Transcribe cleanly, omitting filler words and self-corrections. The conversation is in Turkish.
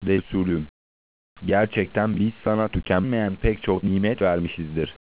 Resulüm, gerçekten biz sana tükenmeyen pek çok nimet vermişizdir.